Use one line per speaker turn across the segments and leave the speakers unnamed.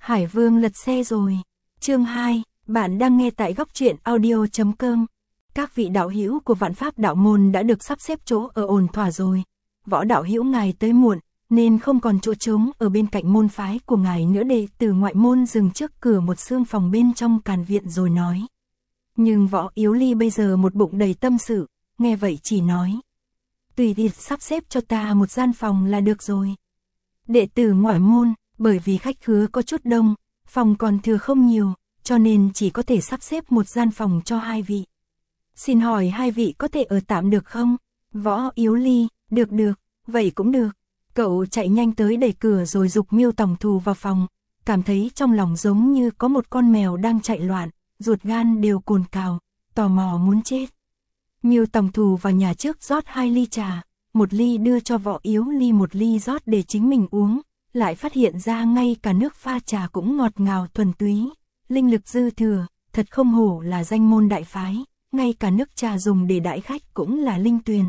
Hải Vương lật xe rồi. Chương 2, bạn đang nghe tại góc truyện audio.com. Các vị đạo hữu của Vạn Pháp đạo môn đã được sắp xếp chỗ ở ổn thỏa rồi. Võ đạo hữu ngài tới muộn, nên không còn chỗ trống ở bên cạnh môn phái của ngài nữa. Đệ tử ngoại môn dừng trước cửa một xương phòng bên trong càn viện rồi nói. Nhưng Võ Yếu Ly bây giờ một bụng đầy tâm sự, nghe vậy chỉ nói. Tùy tiện sắp xếp cho ta một gian phòng là được rồi. Đệ tử ngoại môn, bởi vì khách khứa có chút đông, phòng còn thừa không nhiều, cho nên chỉ có thể sắp xếp một gian phòng cho hai vị. Xin hỏi hai vị có thể ở tạm được không? Võ Yếu Ly, được, vậy cũng được. Cậu chạy nhanh tới đẩy cửa rồi giục Miêu Tòng Thù vào phòng, cảm thấy trong lòng giống như có một con mèo đang chạy loạn, ruột gan đều cồn cào, tò mò muốn chết. Miêu Tòng Thù vào nhà trước rót 2 ly trà, một ly đưa cho Võ Yếu Ly, một ly rót để chính mình uống, lại phát hiện ra ngay cả nước pha trà cũng ngọt ngào thuần túy, linh lực dư thừa, thật không hổ là danh môn đại phái, ngay cả nước trà dùng để đãi khách cũng là linh tuyền.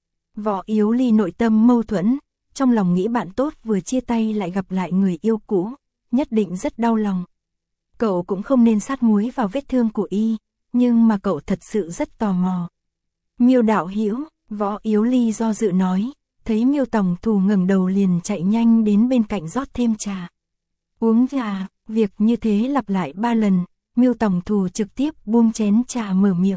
Võ Yếu Ly nội tâm mâu thuẫn, trong lòng nghĩ bạn tốt vừa chia tay lại gặp lại người yêu cũ, nhất định rất đau lòng. Cậu cũng không nên sát muối vào vết thương của y, nhưng mà cậu thật sự rất tò mò. Miêu đạo hữu, Võ Yếu Ly do dự nói, thấy Miêu Tòng Thù ngẩng đầu liền chạy nhanh đến bên cạnh rót thêm trà. Uống trà, việc như thế lặp lại 3 lần, Miêu Tòng Thù trực tiếp buông chén trà mở miệng.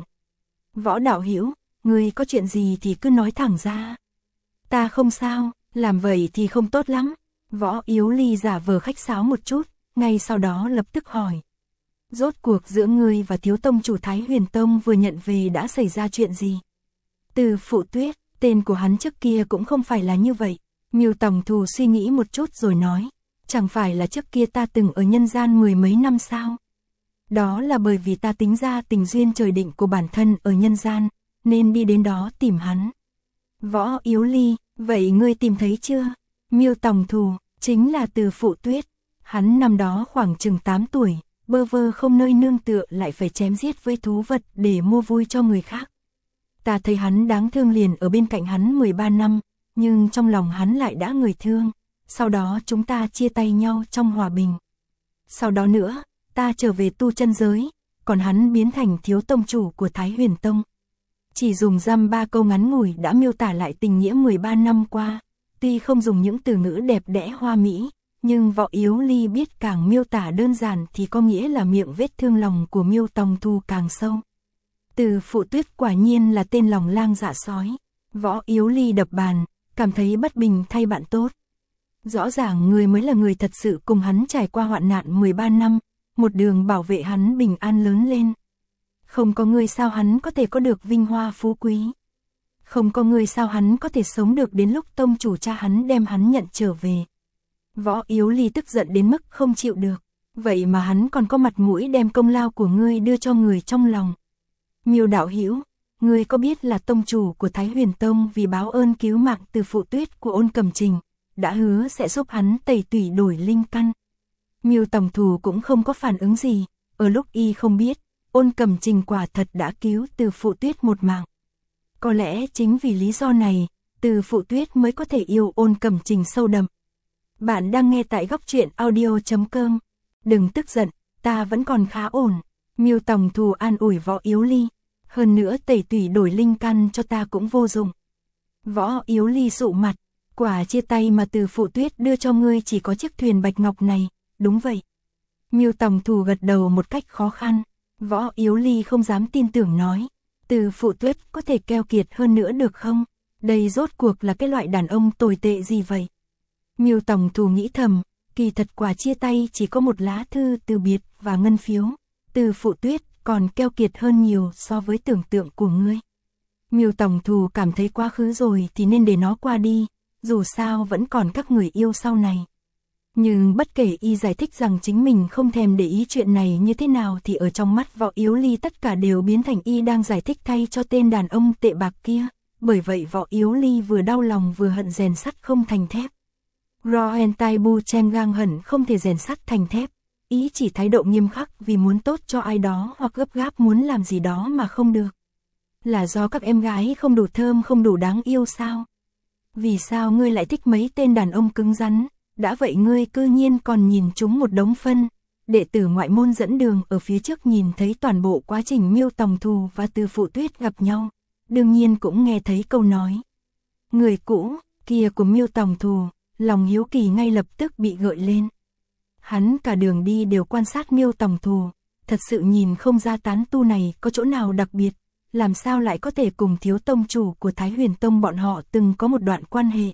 Võ đạo hữu, ngươi có chuyện gì thì cứ nói thẳng ra. Ta không sao, làm vậy thì không tốt lắm. Võ Yếu Ly giả vờ khách sáo một chút, ngay sau đó lập tức hỏi. Rốt cuộc giữa ngươi và thiếu tông chủ Thái Huyền Tông vừa nhận về đã xảy ra chuyện gì? Từ Phụ Tuyết, tên của hắn trước kia cũng không phải là như vậy. Miêu Tòng Thù suy nghĩ một chút rồi nói, chẳng phải là trước kia ta từng ở nhân gian 10 mấy năm sao? Đó là bởi vì ta tính ra tình duyên trời định của bản thân ở nhân gian, nên đi đến đó tìm hắn. Võ Yếu Ly, vậy ngươi tìm thấy chưa? Miêu Tòng Thù, chính là Từ Phụ Tuyết. Hắn năm đó khoảng chừng 8 tuổi, bơ vơ không nơi nương tựa lại phải chém giết với thú vật để mua vui cho người khác. Ta thấy hắn đáng thương liền ở bên cạnh hắn 13 năm, nhưng trong lòng hắn lại đã người thương. Sau đó chúng ta chia tay nhau trong hòa bình. Sau đó nữa, ta trở về tu chân giới, còn hắn biến thành thiếu tông chủ của Thái Huyền Tông. Chỉ dùng dăm 3 câu ngắn ngủi đã miêu tả lại tình nghĩa 13 năm qua. Tuy không dùng những từ ngữ đẹp đẽ hoa mỹ, nhưng Võ Yếu Ly biết càng miêu tả đơn giản thì có nghĩa là miệng vết thương lòng của Miêu Tòng Thù càng sâu. Từ Phụ Tuyết quả nhiên là tên lòng lang dạ sói. Võ Yếu Ly đập bàn, cảm thấy bất bình thay bạn tốt. Rõ ràng người mới là người thật sự cùng hắn trải qua hoạn nạn 13 năm, một đường bảo vệ hắn bình an lớn lên. Không có người sao hắn có thể có được vinh hoa phú quý. Không có người sao hắn có thể sống được đến lúc tông chủ cha hắn đem hắn nhận trở về. Võ Yếu Ly tức giận đến mức không chịu được. Vậy mà hắn còn có mặt mũi đem công lao của ngươi đưa cho người trong lòng. Miêu đạo hữu, ngươi có biết là tông chủ của Thái Huyền Tông vì báo ơn cứu mạng Từ Phụ Tuyết của Ôn Cẩm Trình, đã hứa sẽ giúp hắn tẩy tủy đổi linh căn. Miêu Tòng Thù cũng không có phản ứng gì, ở lúc y không biết, Ôn Cẩm Trình quả thật đã cứu Từ Phụ Tuyết một mạng. Có lẽ chính vì lý do này, Từ Phụ Tuyết mới có thể yêu Ôn Cẩm Trình sâu đậm. Bạn đang nghe tại góc truyện audio.com. Đừng tức giận, ta vẫn còn khá ổn. Miêu Tòng Thù an ủi Võ Yếu Ly. Hơn nữa tẩy tủy đổi linh căn cho ta cũng vô dụng. Võ Yếu Ly sụ mặt. Quả chia tay mà Từ Phụ Tuyết đưa cho ngươi chỉ có chiếc thuyền bạch ngọc này. Đúng vậy. Miêu Tòng Thù gật đầu một cách khó khăn. Võ Yếu Ly không dám tin tưởng nói. Từ Phụ Tuyết có thể keo kiệt hơn nữa được không? Đây rốt cuộc là cái loại đàn ông tồi tệ gì vậy? Miêu Tòng Thù nghĩ thầm, kỳ thật quà chia tay chỉ có một lá thư từ biệt và ngân phiếu. Từ Phụ Tuyết còn keo kiệt hơn nhiều so với tưởng tượng của ngươi. Miêu Tòng Thù cảm thấy quá khứ rồi thì nên để nó qua đi, dù sao vẫn còn các người yêu sau này. Nhưng bất kể y giải thích rằng chính mình không thèm để ý chuyện này như thế nào thì ở trong mắt Võ Yếu Ly tất cả đều biến thành y đang giải thích thay cho tên đàn ông tệ bạc kia. Bởi vậy Võ Yếu Ly vừa đau lòng vừa hận rèn sắt không thành thép. Roentai Bu Chen gang hận không thể rèn sắt thành thép. Ý chỉ thái độ nghiêm khắc vì muốn tốt cho ai đó hoặc gấp gáp muốn làm gì đó mà không được. Là do các em gái không đủ thơm không đủ đáng yêu sao? Vì sao ngươi lại thích mấy tên đàn ông cứng rắn? đã vậy ngươi cư nhiên còn nhìn chúng một đống phân. Đệ tử ngoại môn dẫn đường ở phía trước nhìn thấy toàn bộ quá trình Miêu Tòng Thù và Từ Phụ Tuyết gặp nhau, đương nhiên cũng nghe thấy câu nói người cũ kia của Miêu Tòng Thù, lòng hiếu kỳ ngay lập tức bị gợi lên. Hắn cả đường đi đều quan sát Miêu Tòng Thù, thật sự nhìn không ra tán tu này có chỗ nào đặc biệt, làm sao lại có thể cùng thiếu tông chủ của Thái Huyền Tông bọn họ từng có một đoạn quan hệ.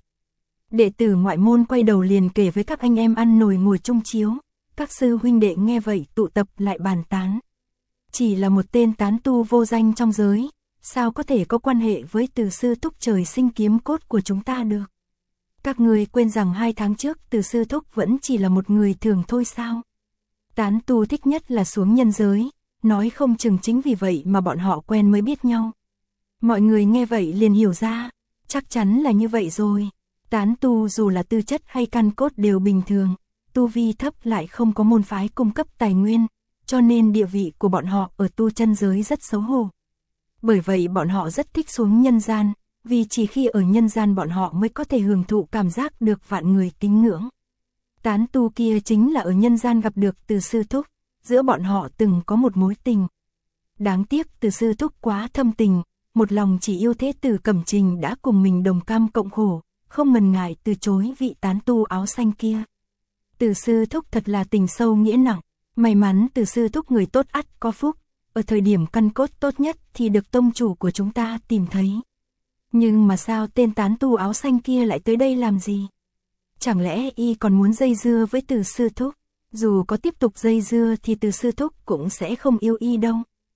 Đệ tử ngoại môn quay đầu liền kể với các anh em ăn nồi ngồi chung chiếu, các sư huynh đệ nghe vậy tụ tập lại bàn tán. Chỉ là một tên tán tu vô danh trong giới, sao có thể có quan hệ với Từ sư thúc trời sinh kiếm cốt của chúng ta được? Các người quên rằng 2 tháng trước Từ sư thúc vẫn chỉ là một người thường thôi sao? Tán tu thích nhất là xuống nhân giới, nói không chừng chính vì vậy mà bọn họ quen mới biết nhau. Mọi người nghe vậy liền hiểu ra, chắc chắn là như vậy rồi. Tán tu dù là tư chất hay căn cốt đều bình thường, tu vi thấp lại không có môn phái cung cấp tài nguyên, cho nên địa vị của bọn họ ở tu chân giới rất xấu hổ. Bởi vậy bọn họ rất thích xuống nhân gian, vì chỉ khi ở nhân gian bọn họ mới có thể hưởng thụ cảm giác được vạn người kính ngưỡng. Tán tu kia chính là ở nhân gian gặp được Từ sư thúc, giữa bọn họ từng có một mối tình. Đáng tiếc Từ sư thúc quá thâm tình, một lòng chỉ yêu thế tử Cẩm Trình đã cùng mình đồng cam cộng khổ, không ngần ngại từ chối vị tán tu áo xanh kia. Từ sư thúc thật là tình sâu nghĩa nặng, may mắn Từ sư thúc người tốt ắt có phúc, ở thời điểm căn cốt tốt nhất thì được tông chủ của chúng ta tìm thấy. Nhưng mà sao tên tán tu áo xanh kia lại tới đây làm gì? Chẳng lẽ y còn muốn dây dưa với Từ sư thúc? Dù có tiếp tục dây dưa thì Từ sư thúc cũng sẽ không yêu y đâu.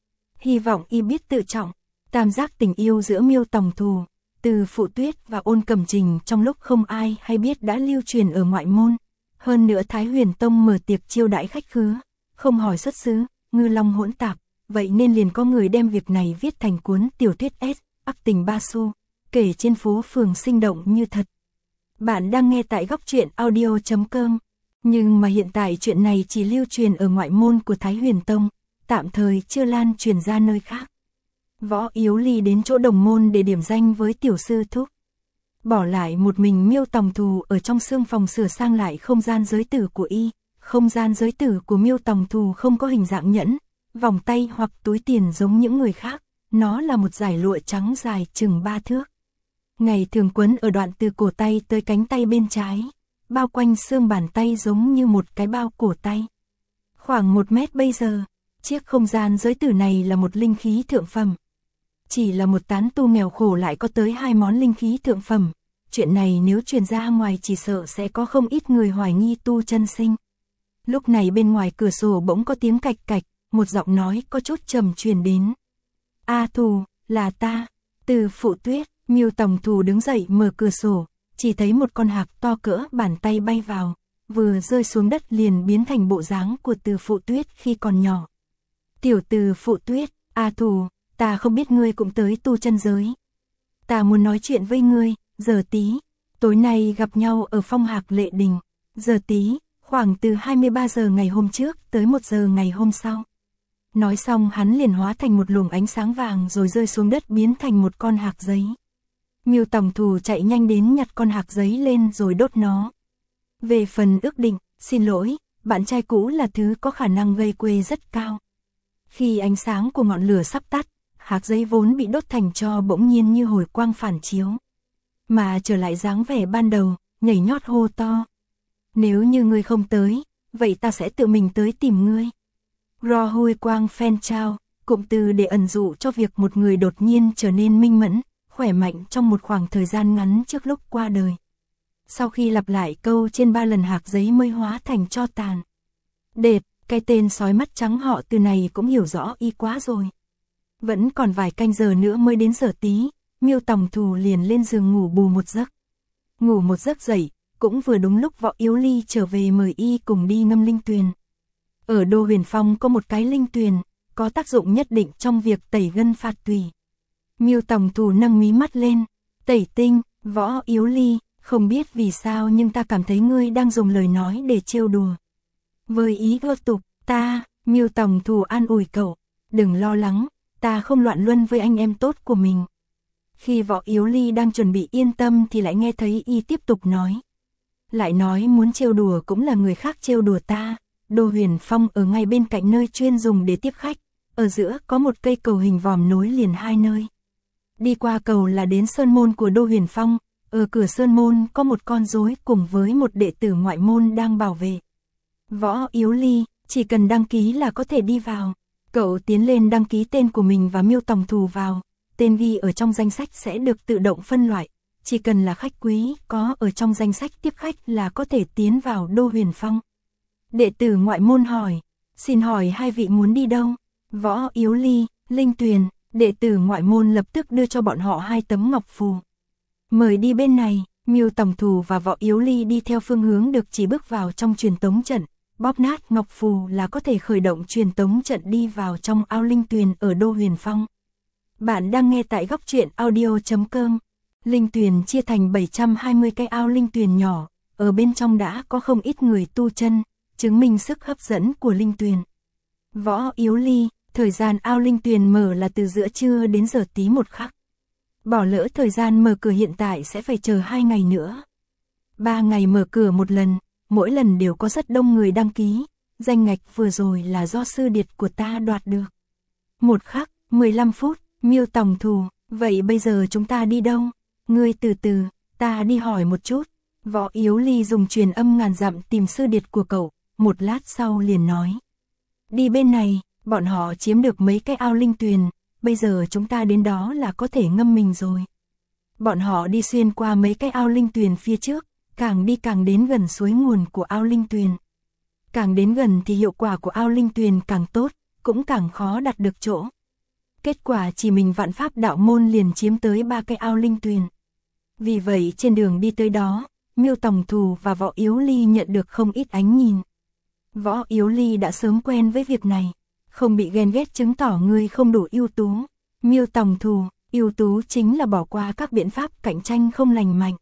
Hy vọng y biết tự trọng. Tam giác tình yêu giữa Miêu Tòng Thù, Từ Phụ Tuyết và Ôn Cẩm Trình trong lúc không ai hay biết đã lưu truyền ở ngoại môn. Hơn nữa Thái Huyền Tông mở tiệc chiêu đãi khách khứa, không hỏi xuất xứ, ngư long hỗn tạp, vậy nên liền có người đem việc này viết thành cuốn tiểu thuyết S, Ác tình ba xu, kể trên phố phường sinh động như thật. Bạn đang nghe tại góc truyện audio.com, nhưng mà hiện tại chuyện này chỉ lưu truyền ở ngoại môn của Thái Huyền Tông, tạm thời chưa lan truyền ra nơi khác. Võ Yếu Ly đến chỗ đồng môn để điểm danh với tiểu sư thúc. Bỏ lại một mình Miêu Tòng Thù ở trong xương phòng sửa sang lại không gian giới tử của y. Không gian giới tử của Miêu Tòng Thù không có hình dạng nhẫn, vòng tay hoặc túi tiền giống những người khác. Nó là một dải lụa trắng dài chừng 3 thước. Ngày thường quấn ở đoạn từ cổ tay tới cánh tay bên trái, bao quanh xương bàn tay giống như một cái bao cổ tay. Khoảng 1 mét bây giờ, chiếc không gian giới tử này là một linh khí thượng phẩm. Chỉ là một tán tu nghèo khổ lại có tới 2 món linh khí thượng phẩm. Chuyện này nếu truyền ra ngoài chỉ sợ sẽ có không ít người hoài nghi tu chân sinh. Lúc này bên ngoài cửa sổ bỗng có tiếng cạch cạch, một giọng nói có chút trầm truyền đến. A Thù, là ta, Từ Phụ Tuyết. Miêu Tòng Thù đứng dậy mở cửa sổ, chỉ thấy một con hạc to cỡ bàn tay bay vào, vừa rơi xuống đất liền biến thành bộ dáng của Từ Phụ Tuyết khi còn nhỏ. Tiểu Từ Phụ Tuyết, A Thù, ta không biết ngươi cũng tới tu chân giới. Ta muốn nói chuyện với ngươi, giờ tí, tối nay gặp nhau ở Phong Hạc Lệ Đình, giờ tí, khoảng từ 23 giờ ngày hôm trước tới 1 giờ ngày hôm sau. Nói xong hắn liền hóa thành một luồng ánh sáng vàng rồi rơi xuống đất biến thành một con hạc giấy. Miêu Tòng Thù chạy nhanh đến nhặt con hạc giấy lên rồi đốt nó. Về phần ước định, xin lỗi, bạn trai cũ là thứ có khả năng gây quê rất cao. Khi ánh sáng của ngọn lửa sắp tắt, hạc giấy vốn bị đốt thành tro bỗng nhiên như hồi quang phản chiếu. Mà trở lại dáng vẻ ban đầu, nhảy nhót hô to. Nếu như ngươi không tới, vậy ta sẽ tự mình tới tìm ngươi. Ro Hui Quang Phen Chao, cụm từ để ẩn dụ cho việc một người đột nhiên trở nên minh mẫn, khỏe mạnh trong một khoảng thời gian ngắn trước lúc qua đời. Sau khi lặp lại câu trên 3 lần hạc giấy mới hóa thành tro tàn. Đệt, cái tên sói mắt trắng họ Từ này cũng hiểu rõ y quá rồi. Vẫn còn vài canh giờ nữa mới đến giờ tí, Miêu Tòng Thù liền lên giường ngủ bù một giấc. Ngủ một giấc dậy, cũng vừa đúng lúc Võ Yếu Ly trở về mời y cùng đi ngâm linh tuyền. Ở Đô Huyền Phong có một cái linh tuyền, có tác dụng nhất định trong việc tẩy gân phạt tùy. Miêu Tòng Thù nâng mí mắt lên, tẩy tinh, Võ Yếu Ly, không biết vì sao nhưng ta cảm thấy ngươi đang dùng lời nói để trêu đùa. Với ý gơ tục, Miêu Tòng Thù an ủi cậu, đừng lo lắng, ta không loạn luân với anh em tốt của mình. Khi Võ Yếu Ly đang chuẩn bị yên tâm thì lại nghe thấy y tiếp tục nói. lại nói muốn trêu đùa cũng là người khác trêu đùa ta. Đô Huyền Phong ở ngay bên cạnh nơi chuyên dùng để tiếp khách, ở giữa có một cây cầu hình vòm nối liền hai nơi. Đi qua cầu là đến sơn môn của Đô Huyền Phong, ở cửa sơn môn có một con rối cùng với một đệ tử ngoại môn đang bảo vệ. Võ Yếu Ly, chỉ cần đăng ký là có thể đi vào. Cậu tiến lên đăng ký tên của mình và Miêu Tòng Thù vào, tên ghi ở trong danh sách sẽ được tự động phân loại, chỉ cần là khách quý có ở trong danh sách tiếp khách là có thể tiến vào Đô Huyền Phong. Đệ tử ngoại môn hỏi, xin hỏi hai vị muốn đi đâu? Võ Yếu Ly, Linh Tuyền. Đệ tử ngoại môn lập tức đưa cho bọn họ hai tấm ngọc phù. Mời đi bên này. Miêu Tòng Thù và Võ Yếu Ly đi theo phương hướng được chỉ bước vào trong truyền tống trận, bóp nát ngọc phù là có thể khởi động truyền tống trận đi vào trong ao Linh Tuyền ở Đô Huyền Phong. Bạn đang nghe tại góc truyện audio.com. Linh Tuyền chia thành 720 cái ao Linh Tuyền nhỏ, ở bên trong đã có không ít người tu chân, chứng minh sức hấp dẫn của Linh Tuyền. Võ Yếu Ly, thời gian ao Linh Tuyền mở là từ giữa trưa đến giờ tí một khắc. Bỏ lỡ thời gian mở cửa hiện tại sẽ phải chờ 2 ngày nữa. 3 ngày mở cửa một lần, mỗi lần đều có rất đông người đăng ký, danh ngạch vừa rồi là do sư điệt của ta đoạt được. 1 khắc, 15 phút, Miêu Tòng Thù, vậy bây giờ chúng ta đi đâu? Ngươi từ từ, ta đi hỏi một chút. Võ Yếu Ly dùng truyền âm ngàn dặm tìm sư điệt của cậu, một lát sau liền nói. Đi bên này, bọn họ chiếm được mấy cái ao Linh Tuyền, bây giờ chúng ta đến đó là có thể ngâm mình rồi. Bọn họ đi xuyên qua mấy cái ao Linh Tuyền phía trước, càng đi càng đến gần suối nguồn của ao Linh Tuyền. Càng đến gần thì hiệu quả của ao Linh Tuyền càng tốt, cũng càng khó đặt được chỗ. Kết quả chỉ mình Vạn Pháp Đạo Môn liền chiếm tới 3 cái ao Linh Tuyền. Vì vậy trên đường đi tới đó, Miêu Tòng Thù và Võ Yếu Ly nhận được không ít ánh nhìn. Võ Yếu Ly đã sớm quen với việc này, không bị ghen ghét chứng tỏ người không đủ ưu tú. Miêu Tòng Thù, ưu tú chính là bỏ qua các biện pháp cạnh tranh không lành mạnh.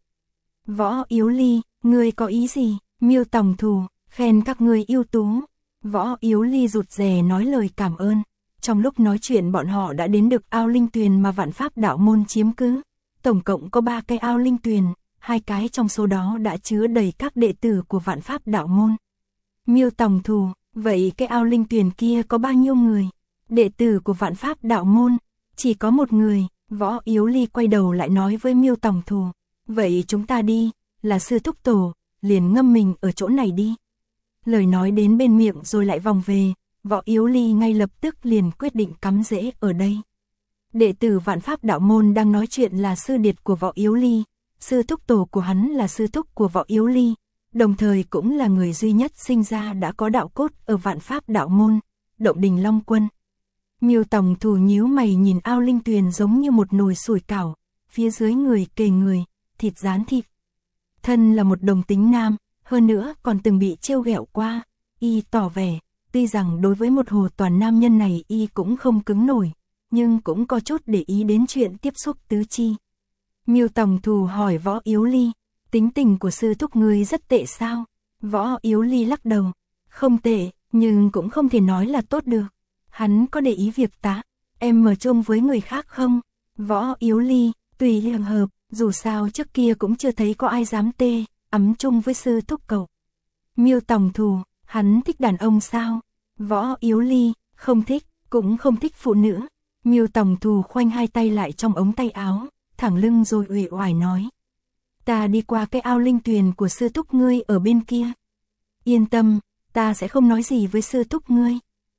Võ Yếu Ly, ngươi có ý gì? Miêu Tòng Thù, khen các ngươi ưu tú. Võ Yếu Ly rụt rè nói lời cảm ơn. Trong lúc nói chuyện bọn họ đã đến được ao Linh Tuyền mà Vạn Pháp Đạo Môn chiếm cứ. Tổng cộng có 3 cái ao Linh Tuyền, 2 cái trong số đó đã chứa đầy các đệ tử của Vạn Pháp Đạo Môn. Miêu Tòng Thù, vậy cái ao Linh Tuyền kia có bao nhiêu người? Đệ tử của Vạn Pháp Đạo Môn, chỉ có 1 người. Võ Yếu Ly quay đầu lại nói với Miêu Tòng Thù, vậy chúng ta đi, là sư thúc tổ, liền ngâm mình ở chỗ này đi. Lời nói đến bên miệng rồi lại vòng về, Võ Yếu Ly ngay lập tức liền quyết định cắm rễ ở đây. Đệ tử Vạn Pháp Đạo Môn đang nói chuyện là sư điệt của Võ Yếu Ly, sư thúc tổ của hắn là sư thúc của Võ Yếu Ly, đồng thời cũng là người duy nhất sinh ra đã có đạo cốt ở Vạn Pháp Đạo Môn, Động Đình Long Quân. Miêu Tòng Thù nhíu mày nhìn ao Linh Tuyền giống như một nồi sủi cảo, phía dưới người kề người, thịt rán thịt. Thân là một đồng tính nam, hơn nữa còn từng bị trêu ghẹo qua, y tỏ vẻ, tuy rằng đối với một hồ toàn nam nhân này y cũng không cứng nổi, nhưng cũng có chút để ý đến chuyện tiếp xúc tứ chi. Miêu Tòng Thù hỏi Võ Yếu Ly, tính tình của sư thúc ngươi rất tệ sao? Võ Yếu Ly lắc đầu, không tệ, nhưng cũng không thể nói là tốt được. Hắn có để ý việc em ở chung với người khác không? Võ Yếu Ly, tùy trường hợp, dù sao trước kia cũng chưa thấy có ai dám ấm chung với sư thúc cậu. Miêu Tòng Thù, hắn thích đàn ông sao? Võ Yếu Ly, không thích, cũng không thích phụ nữ. Miêu Tòng Thù khoanh hai tay lại trong ống tay áo, thẳng lưng rồi uể oải nói. Ta đi qua cái ao Linh Tuyền của sư thúc ngươi ở bên kia. Yên tâm, ta sẽ không nói gì với sư thúc ngươi.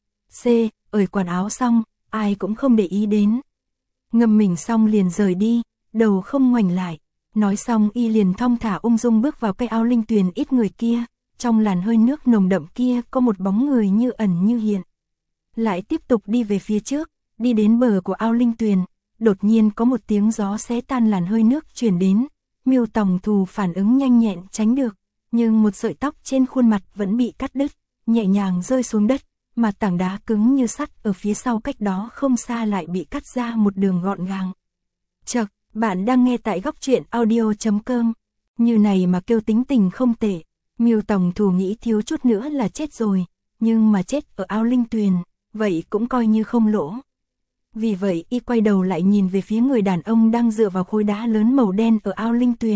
Ởi quần áo xong, ai cũng không để ý đến. Ngâm mình xong liền rời đi, đầu không ngoảnh lại. Nói xong y liền thong thả ung dung bước vào cái ao Linh Tuyền ít người kia. Trong làn hơi nước nồng đậm kia có một bóng người như ẩn như hiện. Lại tiếp tục đi về phía trước, đi đến bờ của ao Linh Tuyền. Đột nhiên có một tiếng gió xé tan làn hơi nước truyền đến. Miêu Tòng Thù phản ứng nhanh nhẹn tránh được, nhưng một sợi tóc trên khuôn mặt vẫn bị cắt đứt, nhẹ nhàng rơi xuống đất, mà tảng đá cứng như sắt ở phía sau cách đó không xa lại bị cắt ra một đường gọn gàng. Chậc, bạn đang nghe tại góc truyện audio.com. Như này mà kêu tính tình không tệ. Miêu Tòng Thù nghĩ thiếu chút nữa là chết rồi, nhưng mà chết ở ao Linh Tuyền, vậy cũng coi như không lỗ. Vì vậy y quay đầu lại nhìn về phía người đàn ông đang dựa vào khối đá lớn màu đen ở ao Linh Tuyền,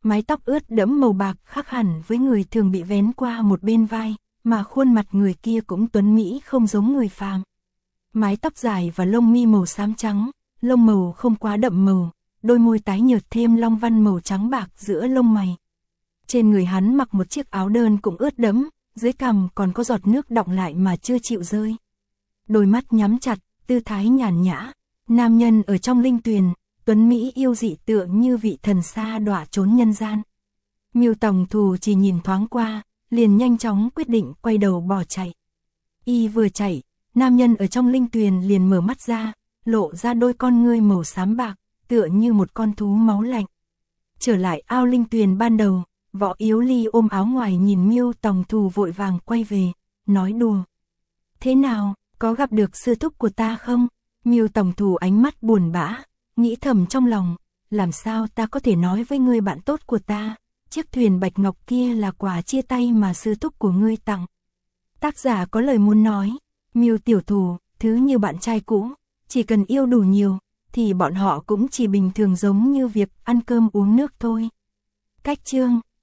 mái tóc ướt đẫm màu bạc khác hẳn với người thường bị vén qua một bên vai, mà khuôn mặt người kia cũng tuấn mỹ không giống người phàm. Mái tóc dài và lông mi màu xám trắng, lông màu không quá đậm màu, đôi môi tái nhợt thêm long văn màu trắng bạc giữa lông mày. Trên người hắn mặc một chiếc áo đơn cũng ướt đẫm, dưới cằm còn có giọt nước đọng lại mà chưa chịu rơi. Đôi mắt nhắm chặt, tư thái nhàn nhã, nam nhân ở trong linh tuyền, tuấn mỹ yêu dị tựa như vị thần xa đọa trốn nhân gian. Miêu Tòng Thù chỉ nhìn thoáng qua, liền nhanh chóng quyết định quay đầu bỏ chạy. Y vừa chạy, nam nhân ở trong linh tuyền liền mở mắt ra, lộ ra đôi con ngươi màu xám bạc, tựa như một con thú máu lạnh. Trở lại ao linh tuyền ban đầu, Võ Yếu Ly ôm áo ngoài nhìn Miêu Tòng Thù vội vàng quay về, nói đùa. Thế nào, có gặp được sư thúc của ta không? Miêu Tòng Thù ánh mắt buồn bã, nghĩ thầm trong lòng, làm sao ta có thể nói với ngươi bạn tốt của ta, chiếc thuyền bạch ngọc kia là quà chia tay mà sư thúc của ngươi tặng. Tác giả có lời muốn nói, Miêu tiểu thù, thứ như bạn trai cũ, chỉ cần yêu đủ nhiều, thì bọn họ cũng chỉ bình thường giống như việc ăn cơm uống nước thôi. Cách chương